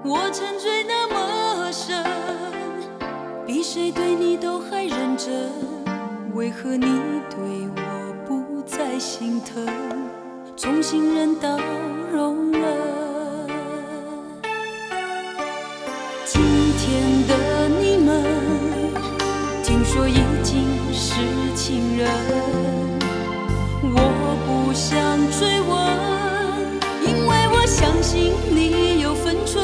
我沉醉那么深，比谁对你都还认真，为何你对我不再心疼？从信任到容忍，今天的你们听说已经是情人，我不想追问，因为我相信你有分寸。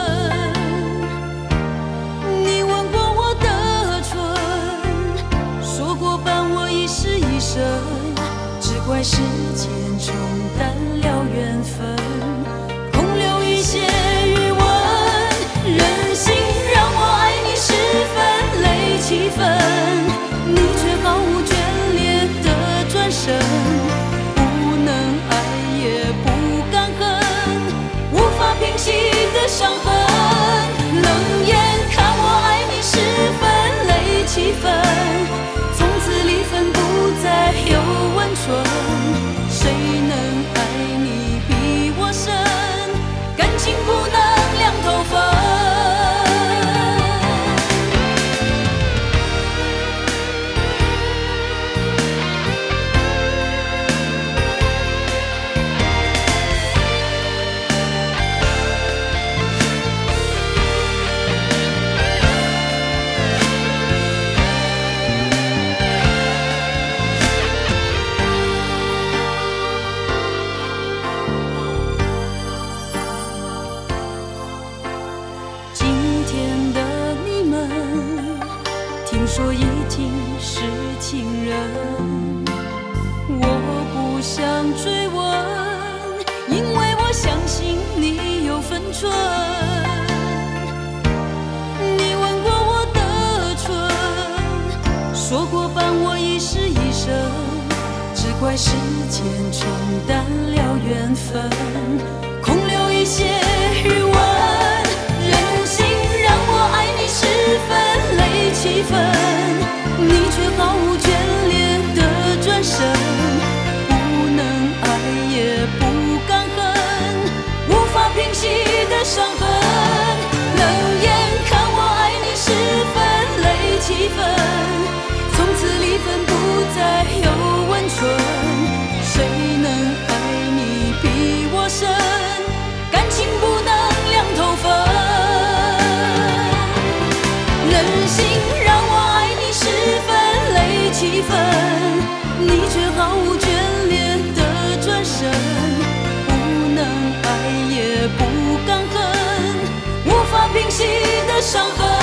你吻过我的唇，说过伴我一世一生，只怪时间冲淡了缘分，空留一些余温。任性让我爱你10分累7分，你却毫无眷恋的转身，不能爱也不敢恨，无法平息的伤痕。冷眼看我爱你10分累7分，从此离分不再有温存。谁能爱你比我深？感情不能两头分。听说已经是情人，我不想追问，因为我相信你有分寸。你吻过我的唇，说过伴我一世一生，只怪时间冲淡了缘分，空留一些余温。任性让我爱你10分累7分，你却毫无眷恋的转身，不能爱也不敢恨，无法平息的伤痕。冷眼看我爱你10分累7分，从此离分不再有温存。谁能爱你比我深？感情不能两头分。任性让我爱你10分累7分，你却毫无眷恋的转身，不能爱也不敢恨，无法平息的伤痕。